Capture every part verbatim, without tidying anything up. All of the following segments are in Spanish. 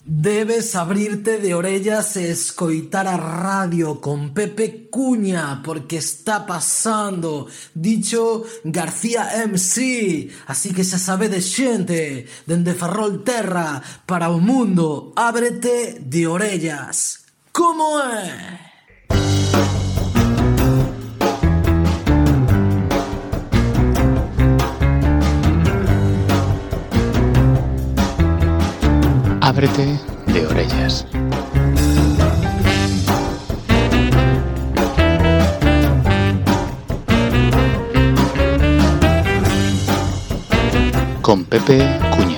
Debes abrirte de orellas e escoitar a radio con Pepe Cuña, porque está pasando, dicho García M C. Así que xa sabedes, xente, dende Ferrolterra para o mundo, ábrete de orellas. Como é? Ábrete de orellas. Con Pepe Cuña.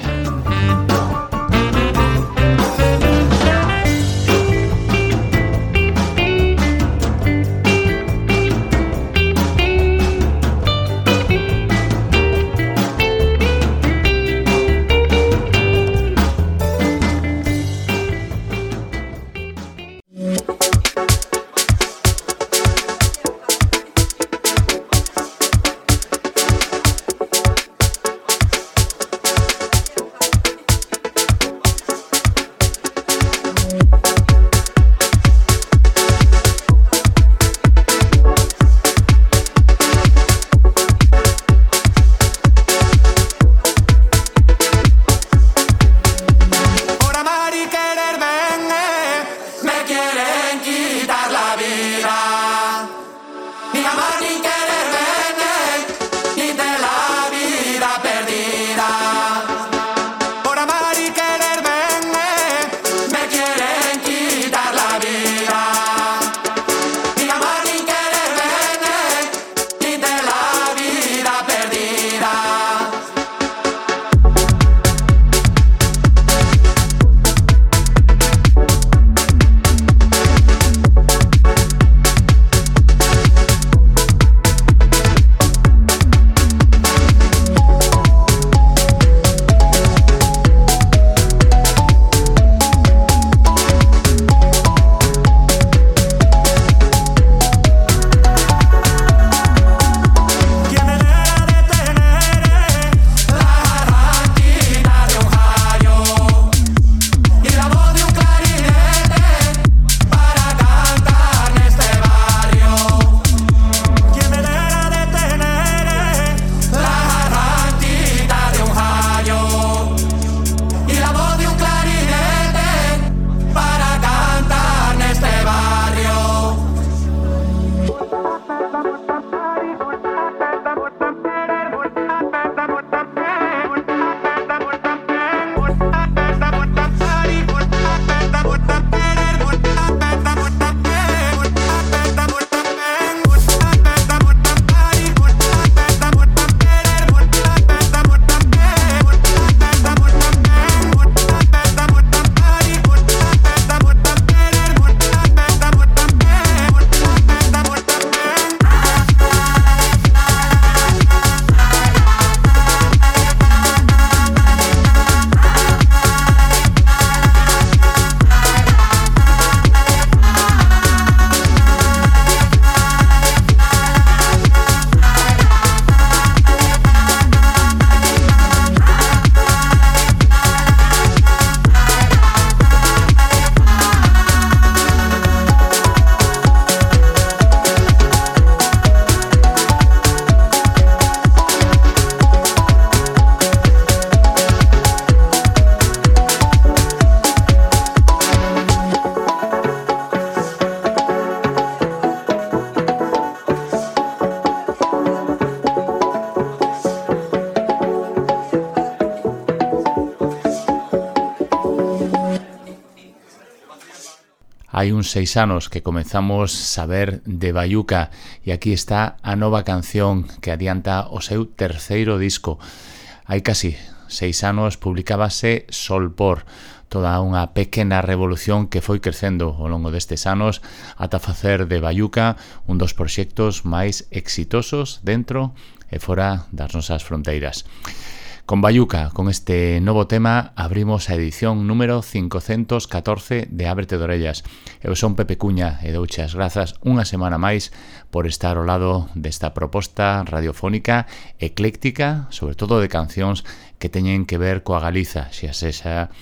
Hai uns seis anos que comezamos saber de Bayuca e aquí está a nova canción que adianta o seu terceiro disco. Hai casi seis anos publicábase Solpor, toda unha pequena revolución que foi crecendo ao longo destes anos ata facer de Bayuca un dos proxectos máis exitosos dentro e fora das nosas fronteiras. Con Bayuca, con este novo tema, abrimos a edición número cincocentos catorce de Ábrete de Orellas. Eu son Pepe Cuña e douche as grazas unha semana máis por estar ao lado desta proposta radiofónica ecléctica, sobre todo de cancións que teñen que ver coa Galiza, xa sexa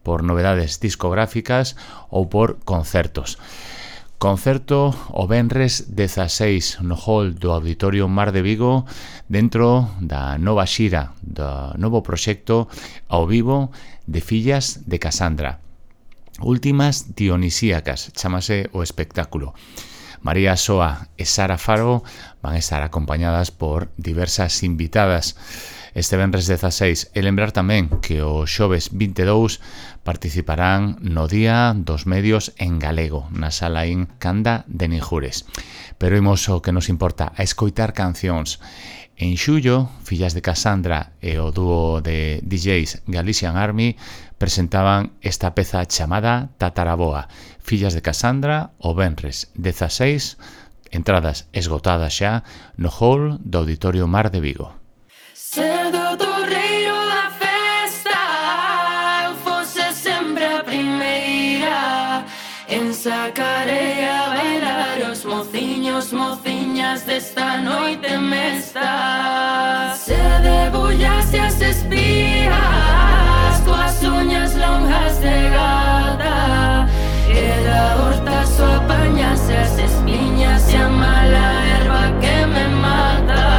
por novedades discográficas ou por concertos. Concerto o venres dezaseis no hall do Auditorio Mar de Vigo dentro da nova xira do novo proxecto ao vivo de Fillas de Casandra. Últimas Dionisíacas, chamase o espectáculo. María Soa e Sara Faro van a estar acompañadas por diversas invitadas este venres dezaseis, e lembrar tamén que o xoves vinte e dous participarán no Día dos Medios en galego na sala in Canda de Ninjures. Pero imos o que nos importa, a escoitar cancións. En xullo, Fillas de Casandra e o dúo de D Js Galician Army presentaban esta peza chamada Tataraboa. Fillas de Casandra, o venres dezaseis, entradas esgotadas xa no hall do Auditorio Mar de Vigo. Ser do torreiro da festa, eu fose sempre a primeira en sacarei a bailar os mociños, mociñas desta noite mesta. Se debullase as espías coas uñas longas de gata, e da horta só apañase as espiñas e a mala erva que me mata.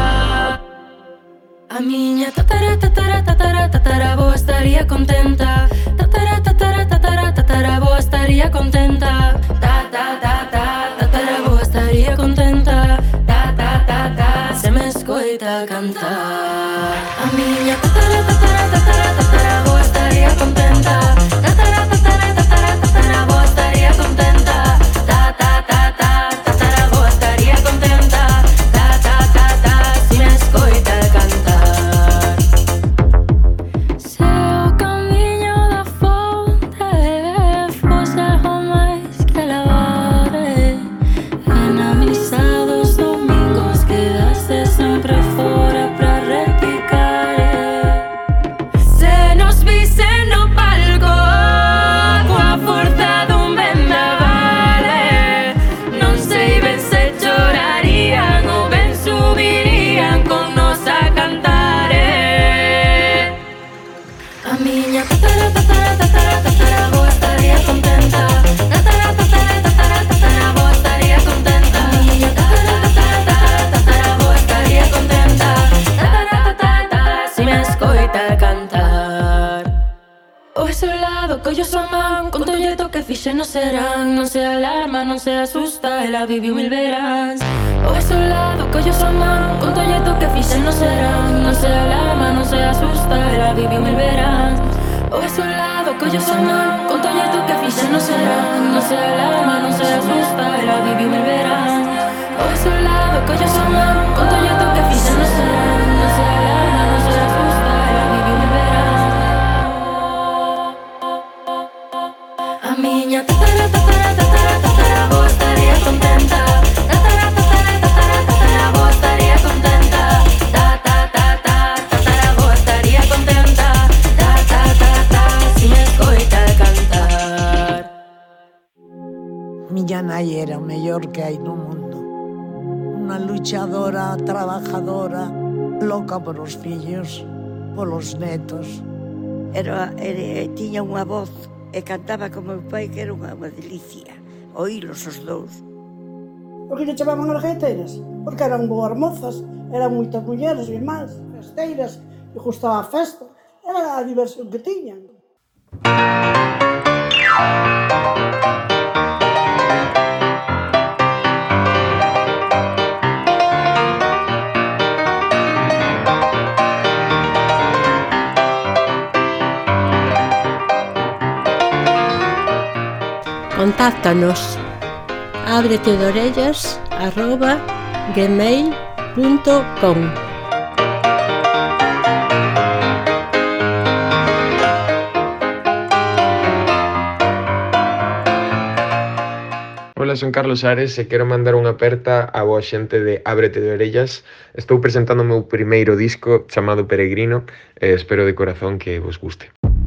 A miña tatara, tatara, tatara, tataraboa estaría contenta. Tatara, tatara, tatara, tataraboa estaría contenta. Ta, ta, ta, ta, tataraboa estaría contenta. Ta, ta, ta, ta, se me escoita cantar. A miña tatara, tatara, tatara, tataraboa estaría contenta. Tatara, tatara, tatara, tataraboa estaría contenta. Ta, ta, ta, ta, tataraboa estaría contenta. Ta, ta, ta, ta, se me escoita cantar. Non serán, non se alarma, non se asusta, ela viviu mil veráns. O é seu lado, collo súa man, con tolleto que fixen non serán, non se alarma, non se asusta, ela viviu mil veráns. O é seu lado, collo súa man, con tolleto que fixen non serán, non se alarma, non se asusta, ela viviu mil veráns. O é seu lado, collo súa man, con tolleto que fixen non serán, non se alarma, non se asusta, ela viviu mil veráns. A miña tatara, tatara, tatara, tataraboa estaría contenta. Tatara, tatara, tatara, tataraboa estaría contenta. Ta, ta, ta, ta, tataraboa estaría contenta. Ta, ta, ta, ta, si me escoita cantar. Miña nai era o mellor que hai no mundo. Unha luchadora, trabajadora, loca por os fillos, polos netos. Era, era, tiña unha voz e cantaba como meu pai, que era unha, unha delicia oílos os dous. Por que lle chamaban as gaiteiras? Porque eran boas mozas, eran moitas mulleres e máis, festeiras, e gustaba a festa, era a diversión que tiñan. Contáctanos ábrete de orellas arroba gmail punto com. Ola, son Carlos Ares e quero mandar unha aperta á boa xente de Ábrete de Orellas. Estou presentando o meu primeiro disco chamado Peregrino e espero de corazón que vos guste.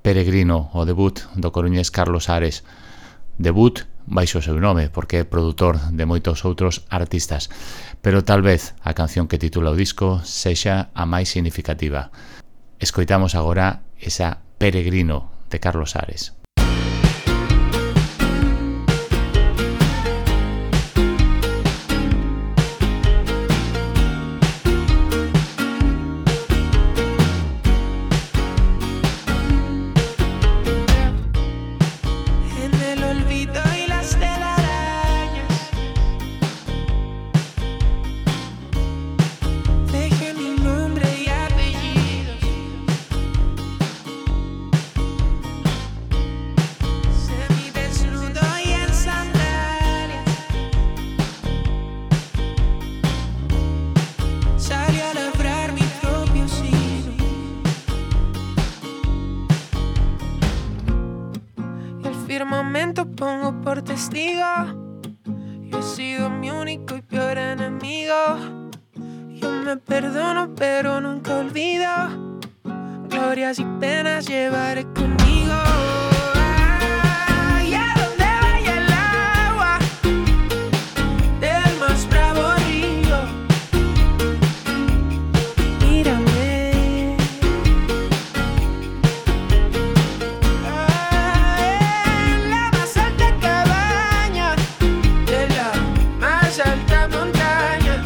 Peregrino, o debut do coruñés Carlos Ares. Debut baixo o seu nome, porque é produtor de moitos outros artistas, pero tal vez a canción que titula o disco sexa a máis significativa. Escoitamos agora esa Peregrino de Carlos Ares. Pongo por testigo, yo he sido mi único y peor enemigo. Yo me perdono pero nunca olvido, glorias y penas llevaré conmigo. Ay, a donde vaya el agua del más bravo río, mírame. Alta montaña,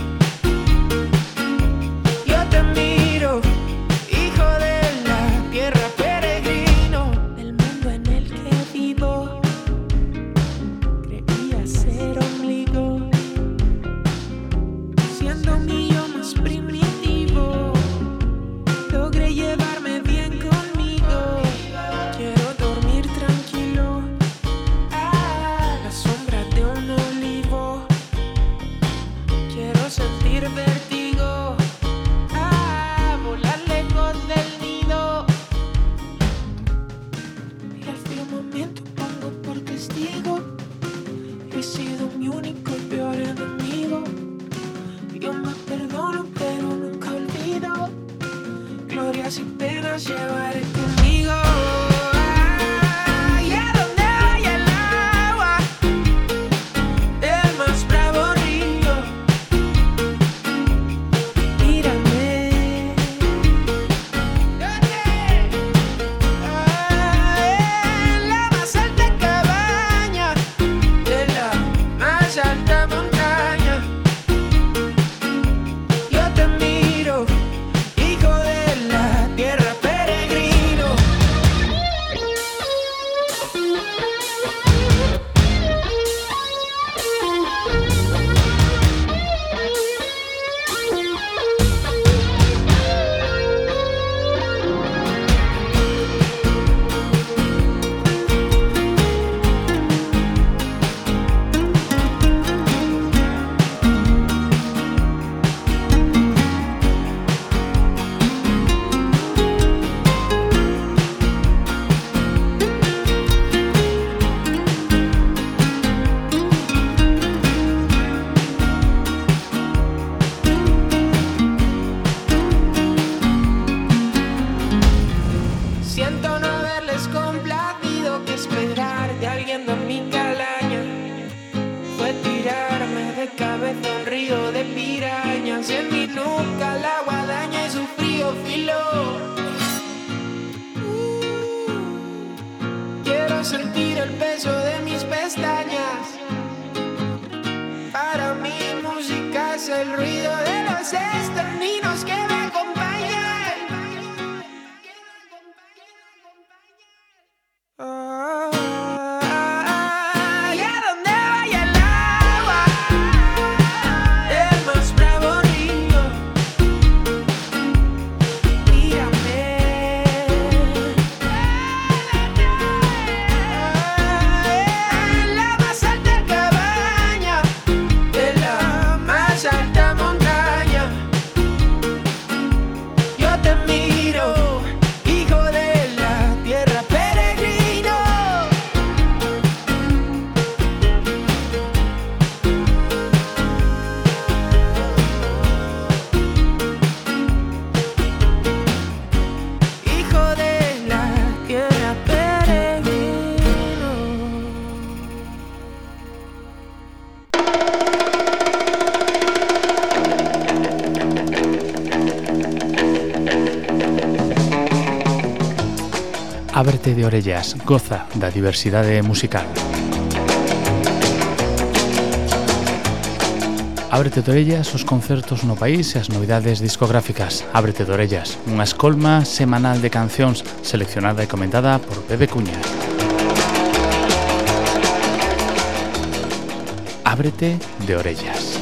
yo te miro, hijo de la tierra, peregrino del mundo en el que vivo. Creía ser ombligo, siendo mi yo más primitivo. Logré llevarme bien conmigo, quiero dormir tranquilo a la sombra de un olivo. Quiero sentir vértigo, a volar lejos del nido. Y al firmamento pongo por testigo, he sido mi único y peor enemigo. Yo me perdono pero nunca olvido, glorias y penas llevaré conmigo. Alta montaña, Ábrete de orellas, goza da diversidade musical. Ábrete de orellas os concertos no país e as novidades discográficas. Ábrete de orellas, unha escolma semanal de cancións seleccionada e comentada por Pepe Cuña. Ábrete de orellas.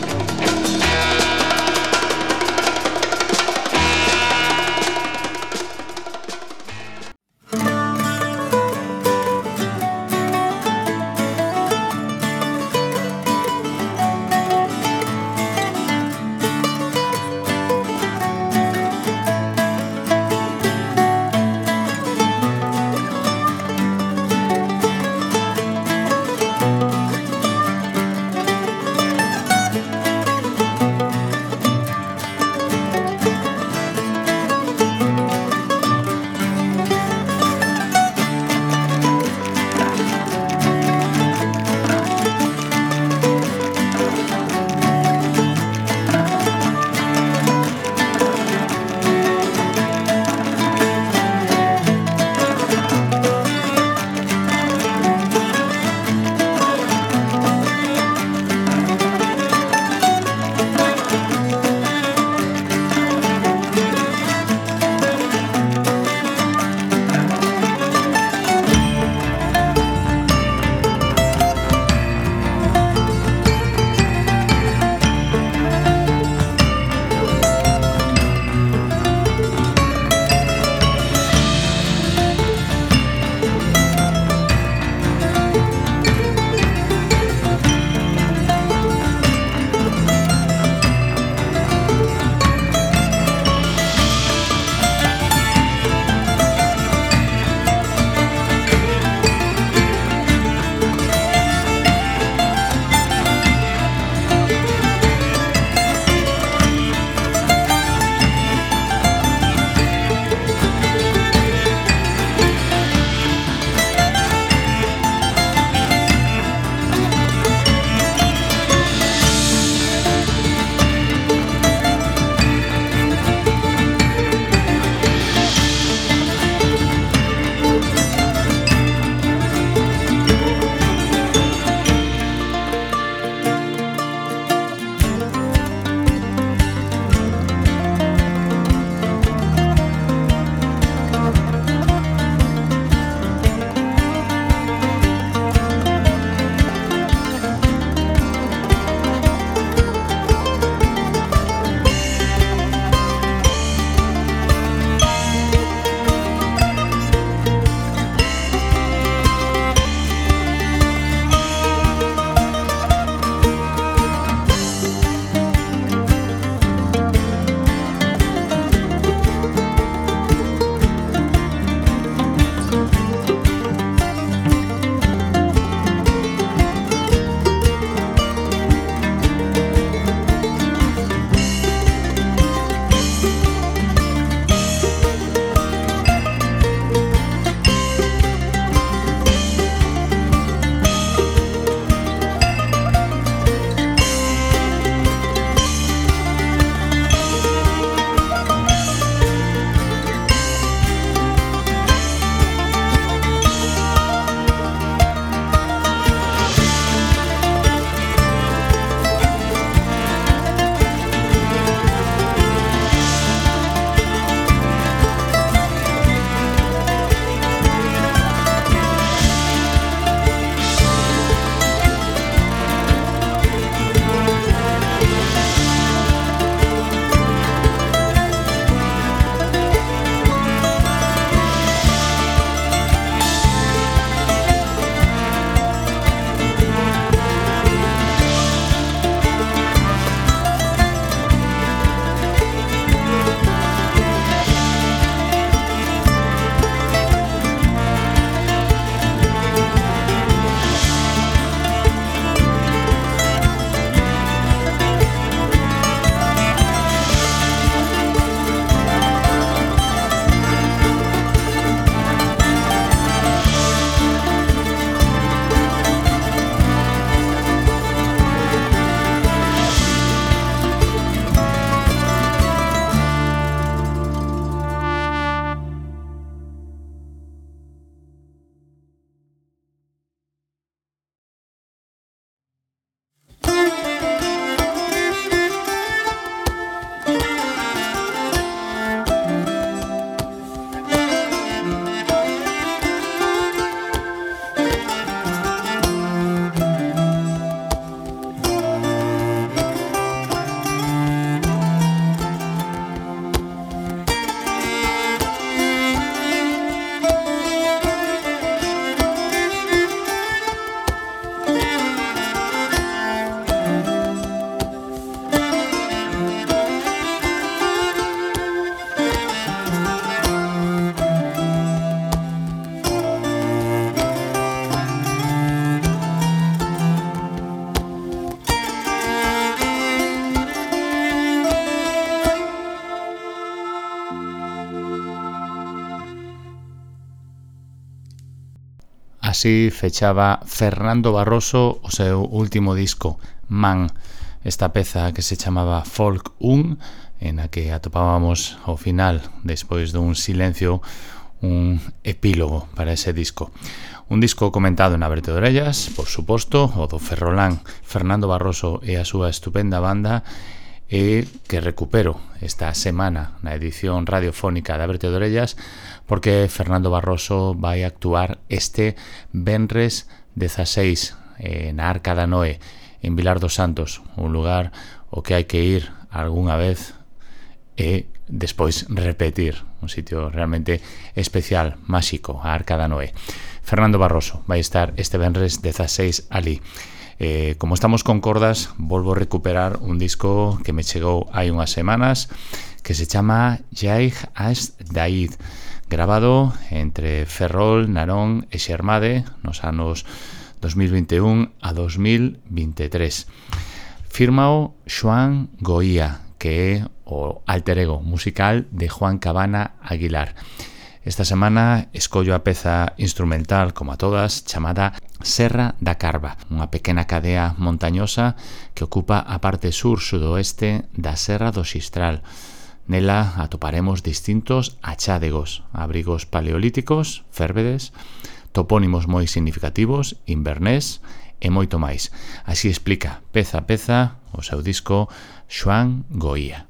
así fechaba Fernando Barroso o seu último disco, Man, esta peza que se chamaba Folk un, en a que atopábamos ao final, despois dun silencio, un epílogo para ese disco. Un disco comentado en Abrete de Orellas, por suposto, o do ferrolán Fernando Barroso e a súa estupenda banda, e que recupero esta semana na edición radiofónica de Abrete de Orellas, porque Fernando Barroso vai actuar este venres dezaseis eh, na Arca da Noé, en Vilar dos Santos, un lugar o que hai que ir algunha vez e despois repetir, un sitio realmente especial, máxico, a Arca da Noé. Fernando Barroso vai estar este venres dezaseis ali. Eh, como estamos con cordas, volvo a recuperar un disco que me chegou hai unhas semanas que se chama Jaig As Daid, grabado entre Ferrol, Narón e Xermade nos anos dos mil vinte e un a dos mil vinte e tres. Fírmao Xoán Goía, que é o alter ego musical de Juan Cabana Aguilar. Esta semana escollo a peza instrumental, como a todas, chamada Serra da Carva, unha pequena cadea montañosa que ocupa a parte sur-sudoeste da Serra do Xistral. Nela atoparemos distintos achádegos, abrigos paleolíticos, férbedes, topónimos moi significativos, invernés e moito máis. Así explica, peza a peza, o seu disco Xoán Goía.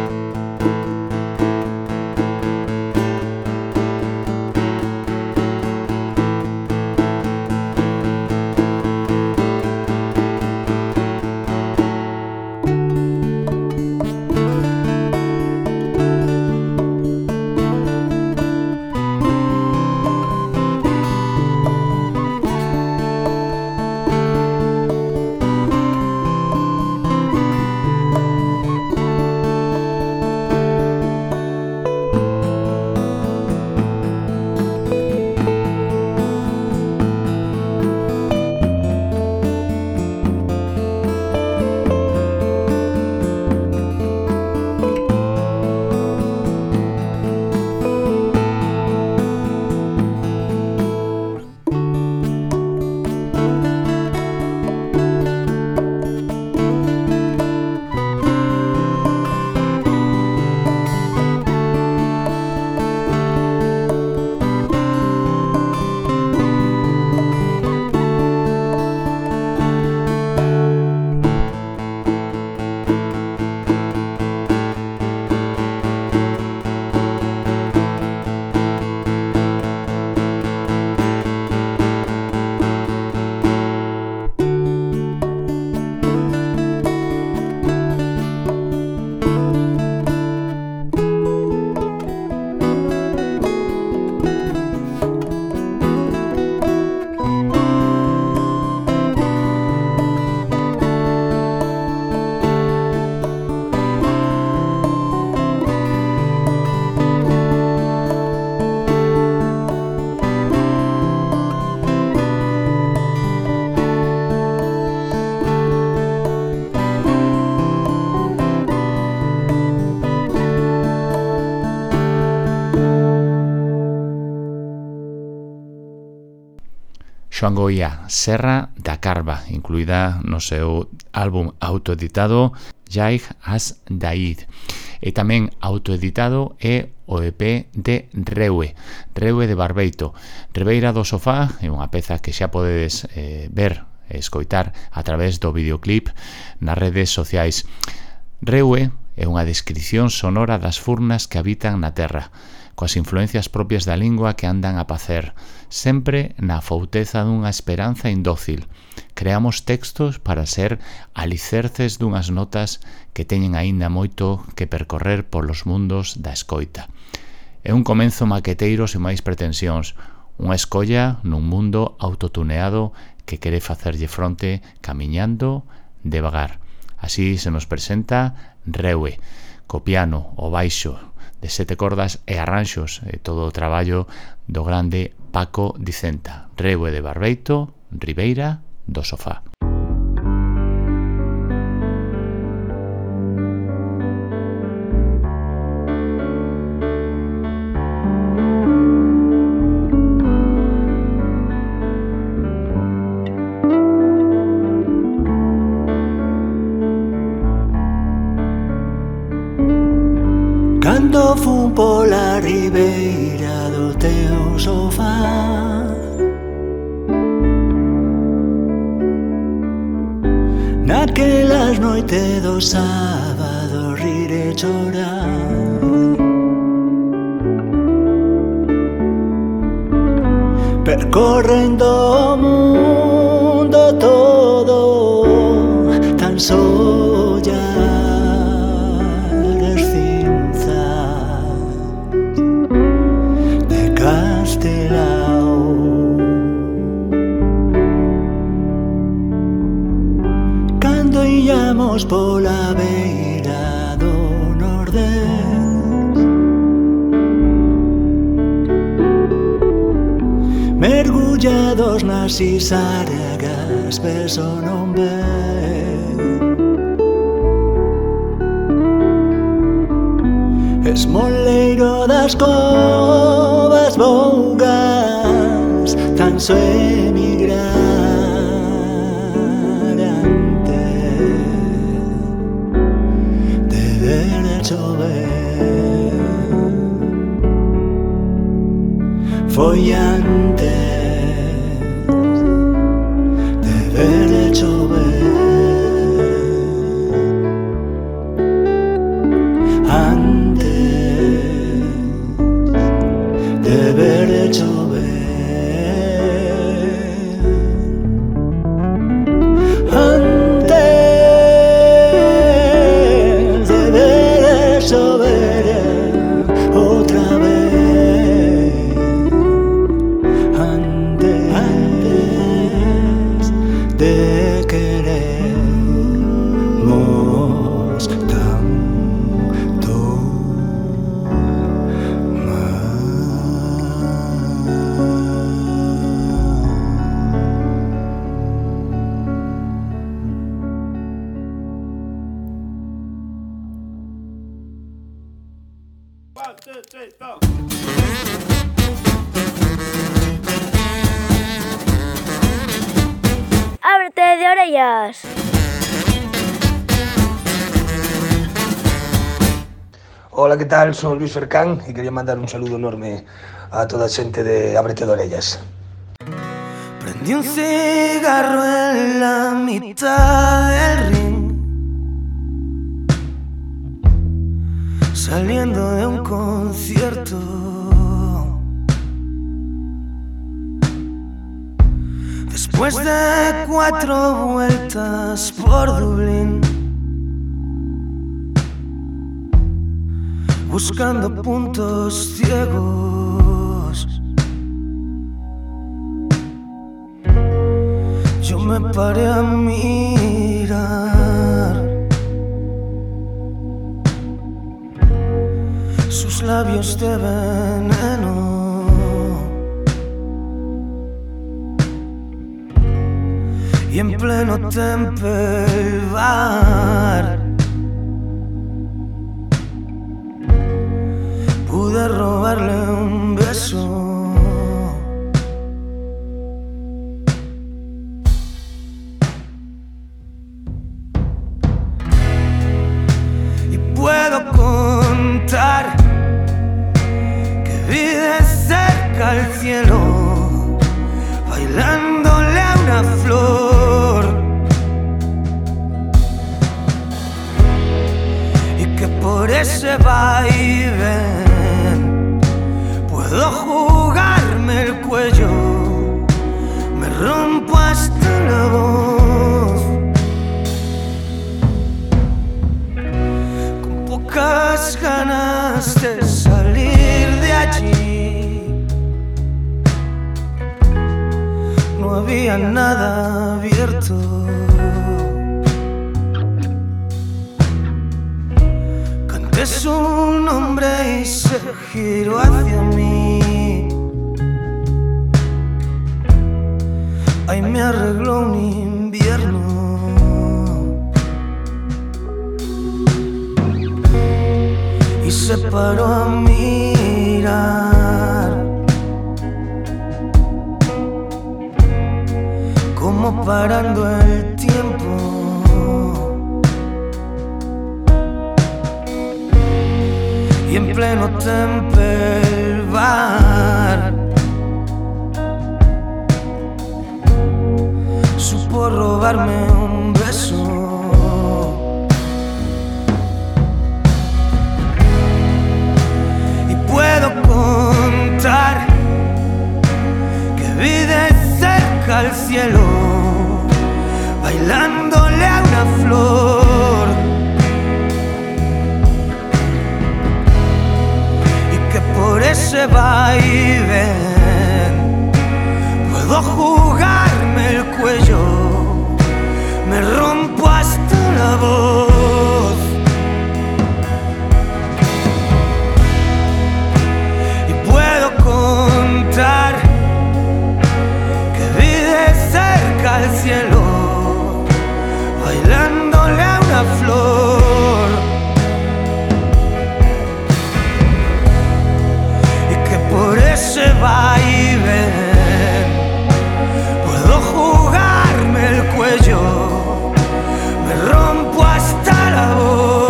Xoán Goía, Serra da Carva, incluída no seu álbum autoeditado Jaig As Daid. E tamén autoeditado é o E P de Reue, Reue de Barbeito. Ribeira do Sofá é unha peza que xa podedes eh, ver e escoitar a través do videoclip nas redes sociais. Reue é unha descripción sonora das furnas que habitan na terra, coas influencias propias da lingua que andan a pacer, sempre na fouteza dunha esperanza indócil. Creamos textos para ser alicerces dunhas notas que teñen aínda moito que percorrer polos mundos da escoita. É un comenzo maqueteiro sen máis pretensións, unha escolla nun mundo autotuneado que quere facerlle fronte camiñando devagar. Así se nos presenta Reue, co piano, o baixo, de sete cordas e arranxos, e todo o traballo do grande Paco Dicenta. Reue de Barbeito, Ribeira do Sofá. Cando fun pola ribeira do teu sofá, naquelas noites do sábado rir e chorar, percorrendo o mundo todo, tan só ollar as cinzas de Castelao. Cando íamos pola beira do Nordés, mergullados nas isargas, beso non ve. Esmoleiro das covas bougas, tan só emigrar antes de ver chover. Foi antes de ver chover. De ver chover, antes de ver chover outra vez, antes, antes de querermos tanto. Ábrete de orellas. Hola, ¿qué tal? Soy Luis Fercán y quería mandar un saludo enorme a toda la gente de Ábrete de Orellas. Prendí un cigarro en la mitad del ring, saliendo de un concierto. Después de cuatro vueltas por Dublín, buscando puntos ciegos, yo me paré a mirar sus labios de veneno. Y en pleno Temple Bar pude robarle un beso. Y puedo contar que vi de cerca al cielo bailándole a una flor, y que por ese vaivén puedo jugarme el cuello, me rompo hasta la voz, con pocas ganas de salir de allí. No había nada abierto. Canté su nombre y se giró hacia mí. Ahí me arregló un invierno. Y se paró a mirar como parando el tiempo. Y en pleno Temple Bar. Supo robarme un beso. Y puedo contar que vi de cerca al cielo, bailándole a una flor, y que por ese vaivén puedo jugarme el cuello, me rompo hasta la voz. Y puedo contar que vi de cerca al cielo, bailándole a una flor, y que por ese vaivén puedo jugarme el cuello, me rompo hasta la voz.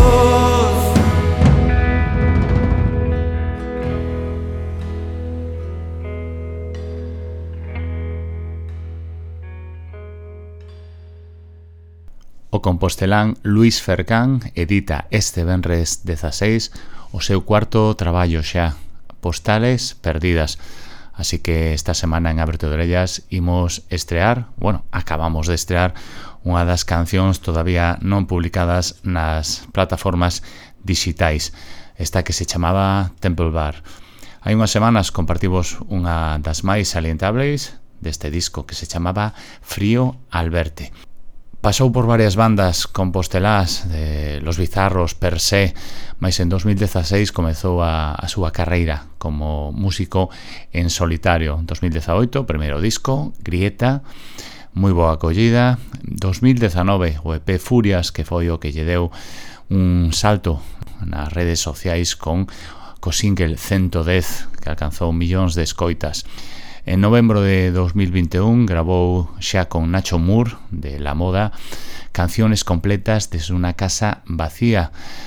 O compostelán Luis Fercán edita este venres dezaseis o seu cuarto traballo xa, Postales Perdidas. Así que esta semana en Ábrete de Orellas imos estrear, bueno, acabamos de estrear unha das cancións todavía non publicadas nas plataformas digitais, esta que se chamaba Temple Bar. Hai unhas semanas compartimos unha das máis salientables deste disco que se chamaba Frío al verte. Pasou por varias bandas compostelás de Los Bizarros, per se, mais en dos mil dezaseis comezou a, a súa carreira como músico en solitario. dos mil dezaoito, primeiro disco, Grieta, moi boa acollida. dos mil dezanove, o E P Furias, que foi o que lle deu un salto nas redes sociais con co single ciento dez, que alcanzou millóns de escoitas. En novembro de dos mil vinte e un grabou xa con Nacho Moore de La Moda canciones completas desde unha casa vacía,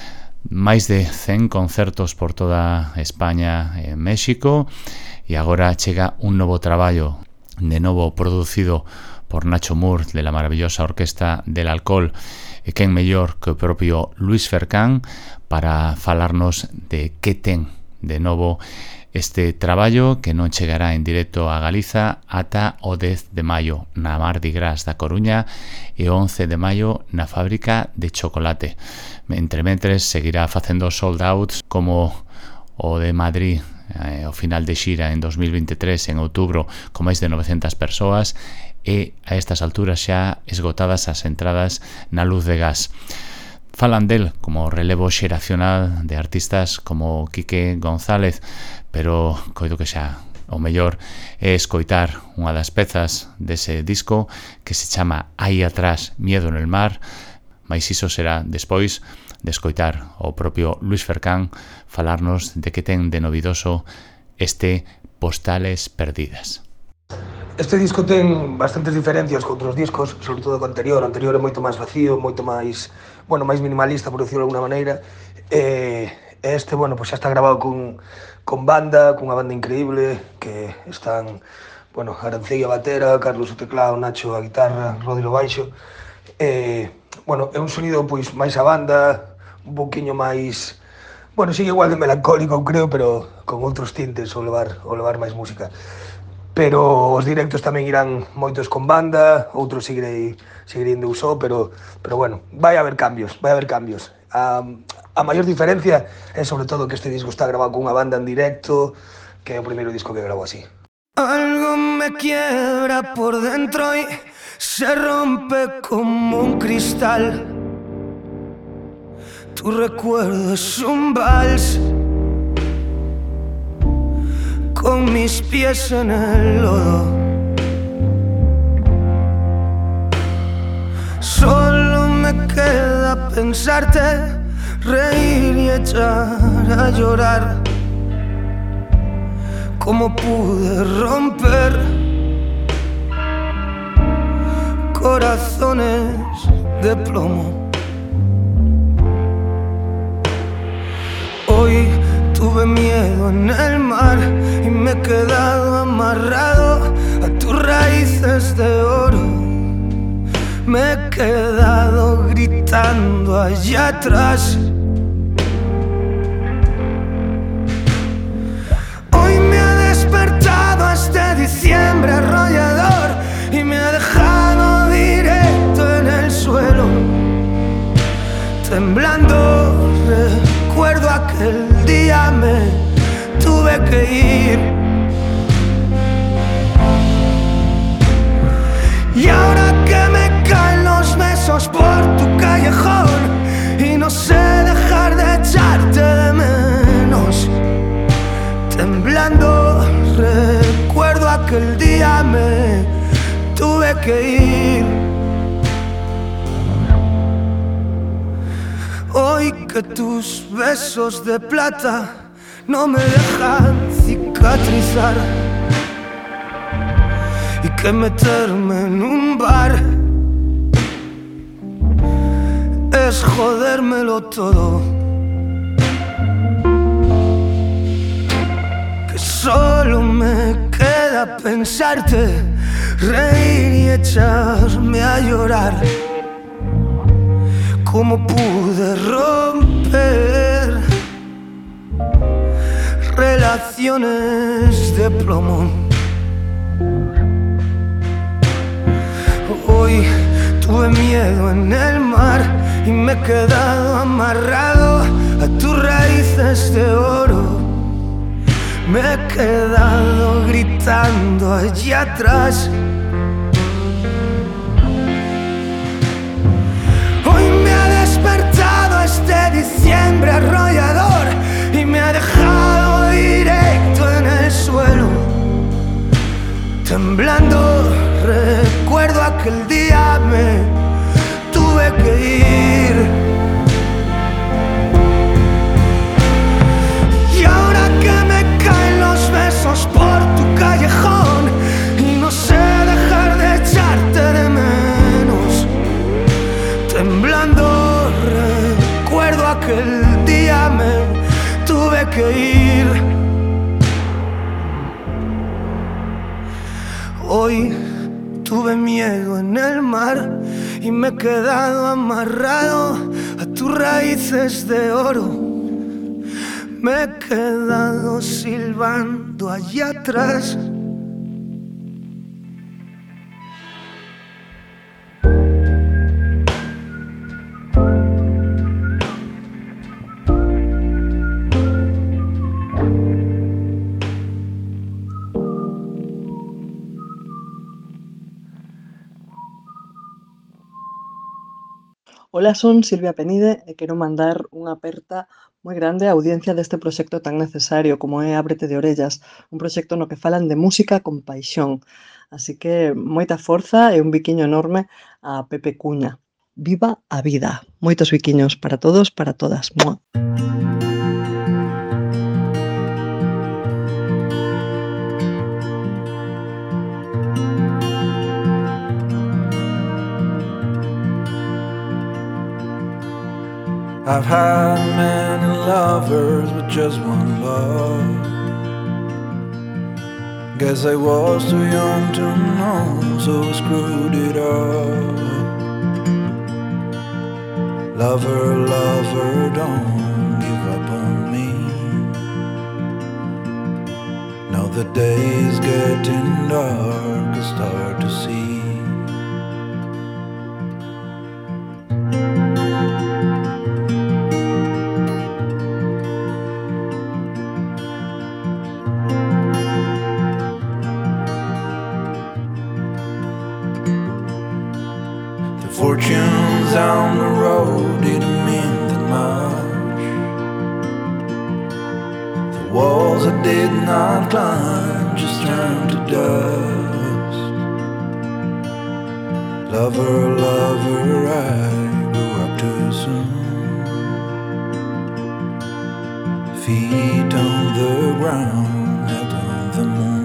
máis de cen concertos por toda España e México, e agora chega un novo traballo, de novo producido por Nacho Moore de la maravillosa Orquesta del Alcohol, e quen mellor que o propio Luis Fercán para falarnos de que ten de novo este traballo que non chegará en directo a Galiza ata o dez de maio na Mardi Gras da Coruña e o once de maio na Fábrica de Chocolate. Entre mentres seguirá facendo sold outs como o de Madrid eh, o final de xira en dos mil veintitrés en outubro con máis de novecentas persoas e a estas alturas xa esgotadas as entradas na Luz de Gas. Falan del como relevo xeracional de artistas como Quique González, pero coido que xa o mellor é escoitar unha das pezas dese disco que se chama Aí atrás, Miedo en el mar, mas iso será despois de escoitar o propio Luis Fercán falarnos de que ten de novidoso este Postales Perdidas. Este disco ten bastantes diferencias con outros discos, sobre todo co anterior. O anterior é moito máis vacío, moito máis, bueno, máis minimalista, por decirlo de alguna maneira. E este, bueno, pues xa está grabado con, con banda, cunha banda increíble, que están, bueno, Arancei a batera, Carlos o teclado, Nacho a guitarra, Rodrigo baixo. E, bueno, é un sonido, pois, máis a banda, un poquinho máis, bueno, sigue igual de melancólico, creo, pero con outros tintes ao levar, ao levar máis música. Pero os directos tamén irán moitos con banda, outros seguirei, seguirei de uso, pero, pero bueno, vai haber cambios, vai haber cambios. A, a maior diferencia é sobre todo que este disco está grabado cunha banda en directo, que é o primeiro disco que grabo así. Algo me quiebra por dentro y se rompe como un cristal. Tu recuerdo es un vals con mis pies en el lodo. Solo me queda pensarte, reír y echar a llorar. Cómo pude romper corazones de plomo. Hoy tu tuve miedo en el mar y me he quedado amarrado a tus raíces de oro. Me he quedado gritando allá atrás. Hoy me ha despertado este diciembre arrollador y me ha dejado directo en el suelo. Temblando recuerdo aquel día me tuve que ir. Y ahora que me caen los besos por tu callejón y no sé dejar de echarte de menos, temblando recuerdo aquel día me tuve que ir. Hoy que tus besos de plata no me dejan cicatrizar y que meterme en un bar es jodérmelo todo, que solo me queda pensarte, reír y echarme a llorar. ¿Cómo pude romper relaciones de plomo? Hoy tuve miedo en el mar y me he quedado amarrado a tus raíces de oro. Me he quedado gritando allá atrás. Hoy me ha despertado este diciembre arrollador y me ha dejado directo en el suelo. Temblando recuerdo aquel día me tuve que ir. Y ahora que me caen los besos por tu callejón y no sé dejar de echarte de menos, temblando recuerdo aquel día me tuve que ir. Hoy tuve miedo en el mar y me he quedado amarrado a tus raíces de oro. Me he quedado silbando allá atrás. Ola, son Silvia Penide e quero mandar unha aperta moi grande á audiencia deste proxecto tan necesario como é Ábrete de Orellas, un proxecto no que falan de música con paixón. Así que moita forza e un biquiño enorme a Pepe Cuña. Viva a vida! Moitos biquiños para todos, para todas. Mua. I've had many lovers, but just one love. Guess I was too young to know, so I screwed it up. Lover, lover, don't give up on me. Now the day's getting dark, it's hard to see. Fortunes down the road didn't mean that much. The walls I did not climb just turned to dust. Lover, lover, I grew up too soon. Feet on the ground, head on the moon.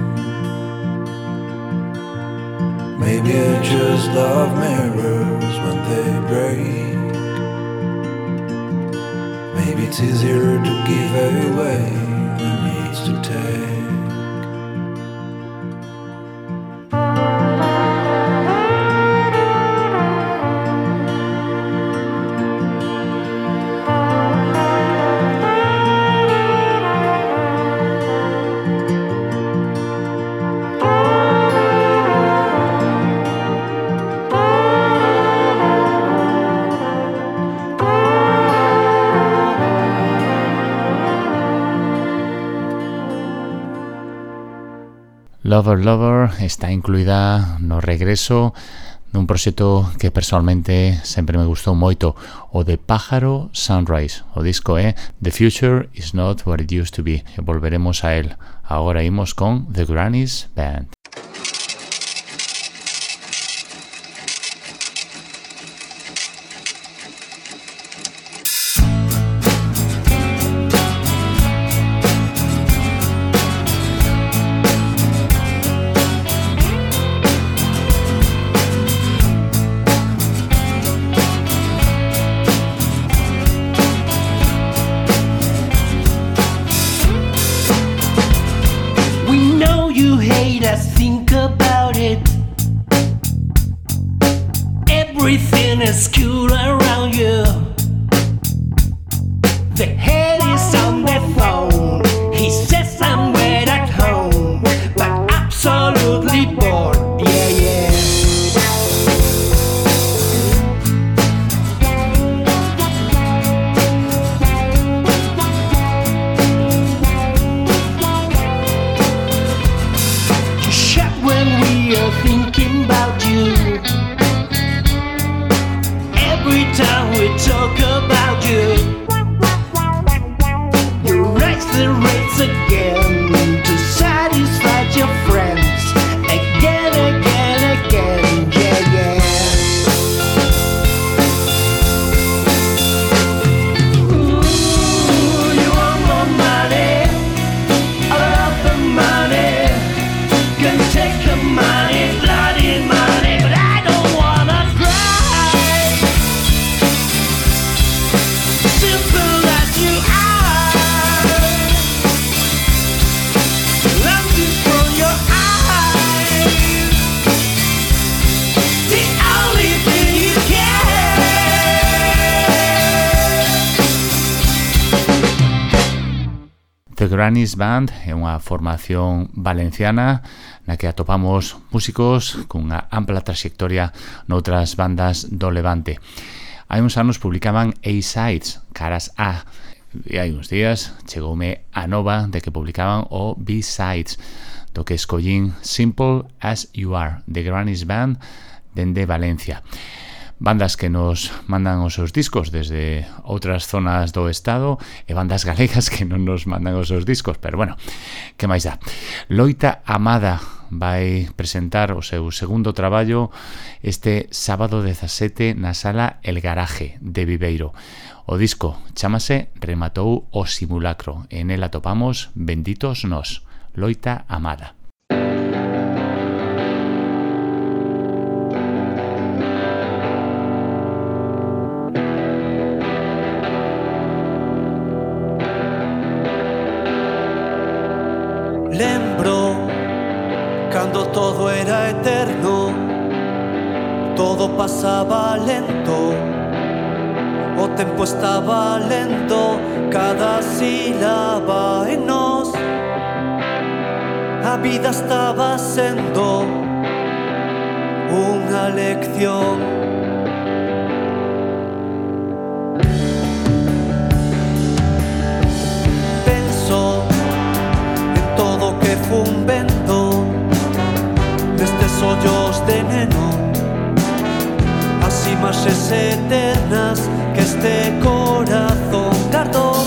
Maybe I just love mirrors when they break. Maybe it's easier to give away than it is to take. Lover Lover está incluída no regreso dun proxecto que personalmente sempre me gustou moito, o de Pájaro Sunrise. O disco é The Future Is Not What It Used To Be, e volveremos a él. Agora imos con The Grannies Band. The Grannies Band é unha formación valenciana na que atopamos músicos cunha ampla traxectoria noutras bandas do Levante. Hai uns anos publicaban A-Sides, caras A, e hai uns días chegoume a nova de que publicaban o B-Sides, do que escollín Simple As You Are, The Grannies Band, dende Valencia. Bandas que nos mandan os seus discos desde outras zonas do estado e bandas galegas que non nos mandan os seus discos, pero bueno, que máis dá. Loita Amada vai presentar o seu segundo traballo este sábado dezasete na sala El Garaje de Viveiro. O disco chámase Rematou o Simulacro e nela topamos Benditos Nós, Loita Amada. Lembro cando todo era eterno, todo pasaba lento, o tempo estaba lento, cada sílaba en nós, a vida estaba sendo unha lección. Todo que fun vento nestes ollos de neno, as imaxes eternas que este corazón guardou,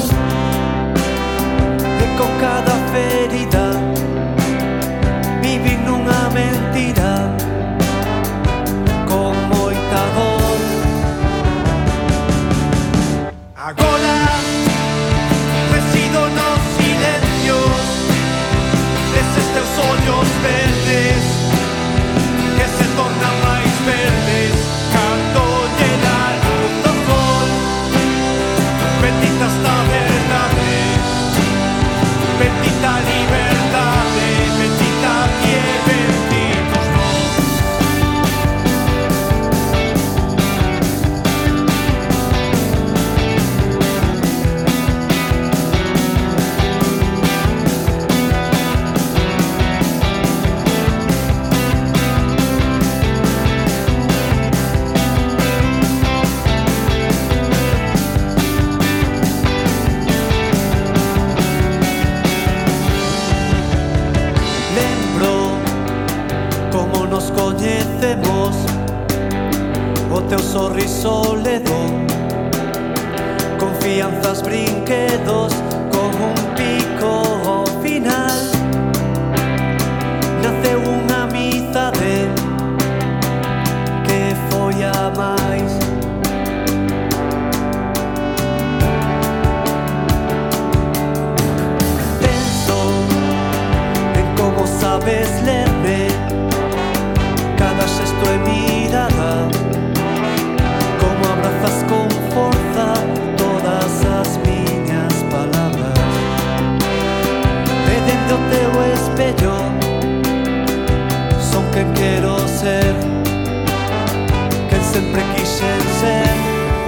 e con cada ferida vivi nunha mentira con moita dor. Agora resido nos silencios deses teus ollos verdes que se tornan máis verdes cando llena a luz do sol. Bendita está teu sorriso ledo, confianzas brinquedos con un pico ao final. Naceu unha amizade que foi a máis. Penso en como sabes lerme cada xesto e mirada, como abrazas con forza todas as miñas palabras. E dende o teu espello son quen quero ser, quen sempre quixen ser.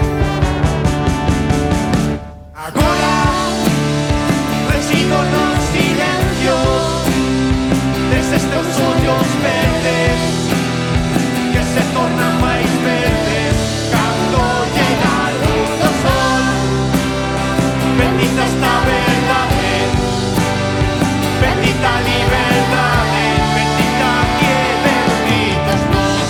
Agora resido nos silencios deses teus ollos verdes que se tornan máis verdes cando llega a luz do sol. Bendita esta verdade, bendita a liberdade, bendita que benditos nós.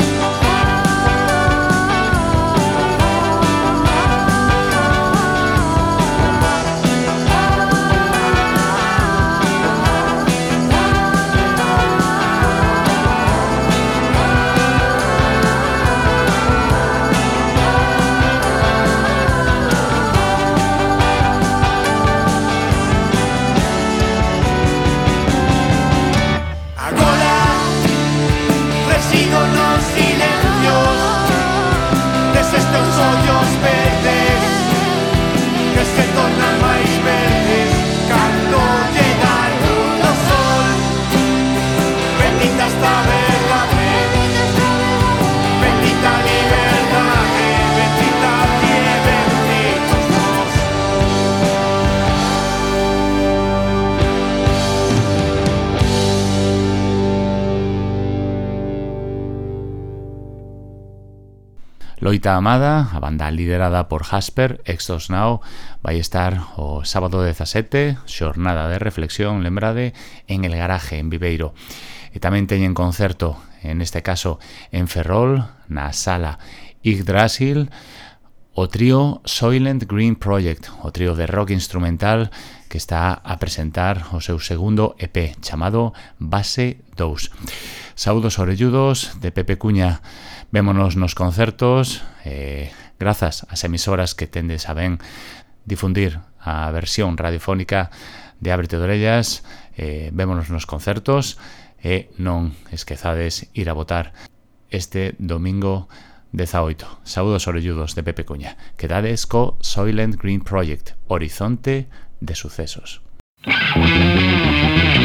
Agora resido nos silencios deses teus ollos verdes que se tornan máis verdes cando llega a luz do sol. Bendita esta verdade, bendita a liberdade, bendita que benditos nós. Loita Amada, a banda liderada por Jasper, Exos Now, vai estar o sábado dezasete, xornada de reflexión, lembrade, en El Garaje, en Viveiro. E tamén teñen concerto, en este caso en Ferrol, na sala Yggdrasil, o trío Soylent Green Project, o trío de rock instrumental que está a presentar o seu segundo E P chamado Base dous. Saúdos orelludos de Pepe Cuña. Vémonos nos concertos, eh, grazas ás emisoras que tendes a ben difundir a versión radiofónica de Ábrete de Orellas. Eh, vémonos nos concertos e non esquezades ir a votar este domingo dezaoito. Saúdos orelludos de Pepe Cuña. Quedades co Soylent Green Project, Horizonte de Sucesos.